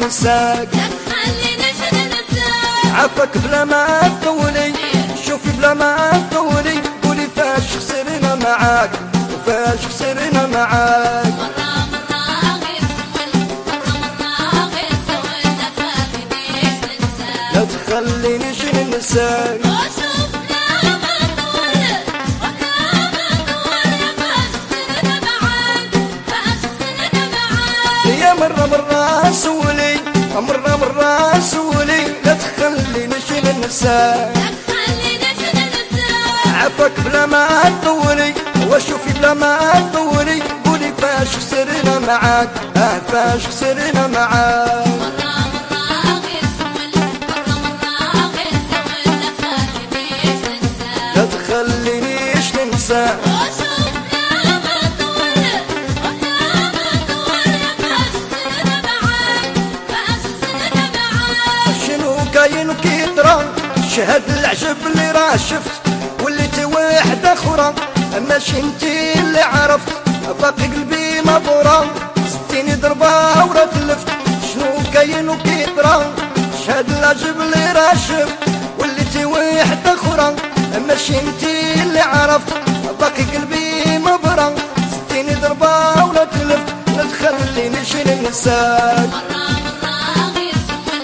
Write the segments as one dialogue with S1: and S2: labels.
S1: ننساك،
S2: لا تخلينيش ننساك.
S1: عفاك بلا ما تطولي، شوفي بلا ما تطولي، قولي فاش خسرنا معاك وفاش خسرنا معاك.
S2: مرة مرة غير سول، مرة غير سول، لا تخلينيش ننساك.
S1: لا تخلينيش ننساك.
S2: وشوفنا ما طول، وحنا ما طول، يا فاش خسرنا معاك، فاش خسرنا معاك.
S1: يا مرة سولي، مرة سولي، لا تخلينيش ننساك.
S2: لا تخلينيش ننساك.
S1: عفاك بلا ما تطولي، وشوفي بلا ما تطولي، قولي فاش خسرنا معاك، فاش خسرنا معاك.
S2: مرة مرة غير سول، مرة غير سول، لا تخلينيش ننساك.
S1: لا تخلينيش ننساك.
S2: وشوفنا ما طول، وحنا ما طول، يا فاش خسرنا معاك، فاش خسرنا معاك.
S1: شنو كاين وكيطرى، شهد العجب اللي راه شفت، وليت وحدة اخرى، ماشي انتي اللي عرفت، باقي قلبي مبورة، ستيني ضربة ورا تلفت. شنو كاين وكيطرى، شهد العجب اللي راه شفت، وليت وحدة اخرى، ماشي انتي اللي عرفت، باقي قلبي مبورة، ستيني ضربة ورا تلفت. لا تخلينيش ننساك.
S2: مرة مرة غير سول،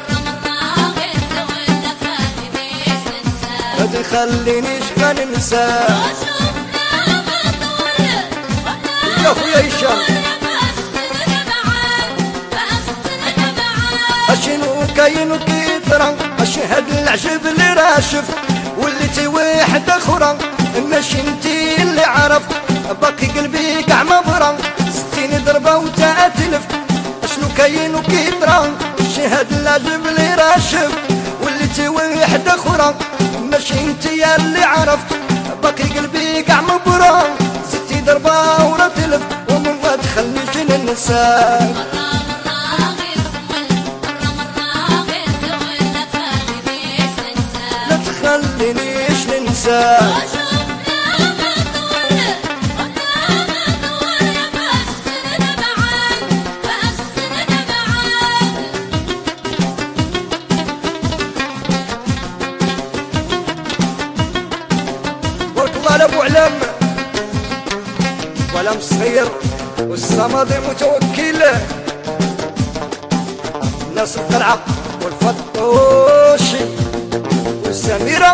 S2: مرة غير سول، لا تخلينيش ننساك.
S1: لا تخلينيش ننساك.
S2: وشوفنا ما طول، وحنا
S1: يا خويا هشام،
S2: يا فاش خسرنا معاك، فاش خسرنا معاك.
S1: شنو كاين وكيطرى، اشهد العجب اللي راه شفت، وليتي وحدة اخرى، ماشي انتي اللي عرفت، باقي قلبي كاع مبرى، ستيني ضربة وتاتلفت. شنو كاين وكيطرى، شهد العجب اللي راه شفت، وليتي وحدة اخرى، ماشي انتي اللي عرفت، باقي قلبي كاع مبرى، ستي ضربة ورا تلفت. وما تخليش ننساك.
S2: مرة مرة غير سول، مرة غير سول، لا تخلينيش ننساك.
S1: لا تخلينيش ننساك.
S2: وشوفنا ما طول، وحنا ما طول، يا فاش خسرنا معاك، فاش خسرنا معاك.
S1: بارك الله على ابو علام، وعلام الصغير والصمد المتوكل، ناس القلعه والفطوشي والسميره.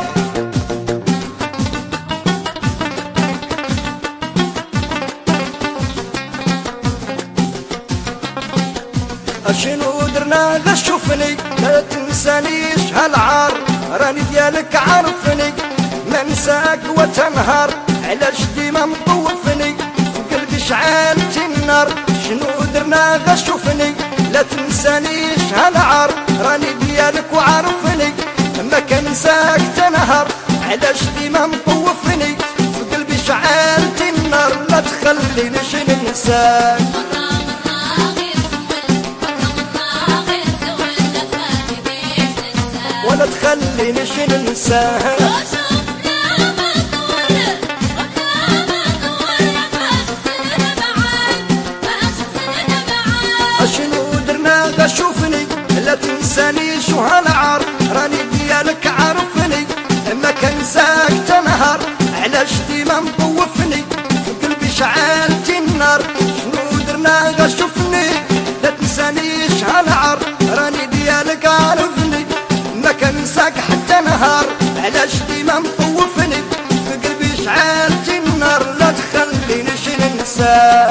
S1: شنو درنا غا شوفني، لا تنسانيش هالعار، راني ديالك عارفني، ما نساك وتنهار، علاش ديما مطوفني، في قلبي شعلتي النار. شنو درنا غا شوفني، لا تنسانيش هالعار، راني ديالك وعارفني، ما كنساك تنهار، علاش ديما مطوفني، في قلبي شعلتي النار. لا تخلينيش ننساك.
S2: مرة مرة غير سول، مرة غير سول، لا تخلينيش ننساك.
S1: ولا تخلينيش ننساك.
S2: وشوفنا ما طول، وحنا ما طول، يا فاش خسرنا معاك، فاش خسرنا معاك.
S1: شنو درنا غا شوفني، لا تنسانيش وهالعار، راني ديالك عارفني، ما كنساك تنهار، علاش ديما مطوفني، في قلبي شعلتي النار. شنو درنا غا شوفني، لا تنسانيش هالعار، راني ديالك عارفني، ما كنساك حتى نهار، علاش ديما مطوفني، في قلبي شعلتي النار. لا تخلينيش ننساك.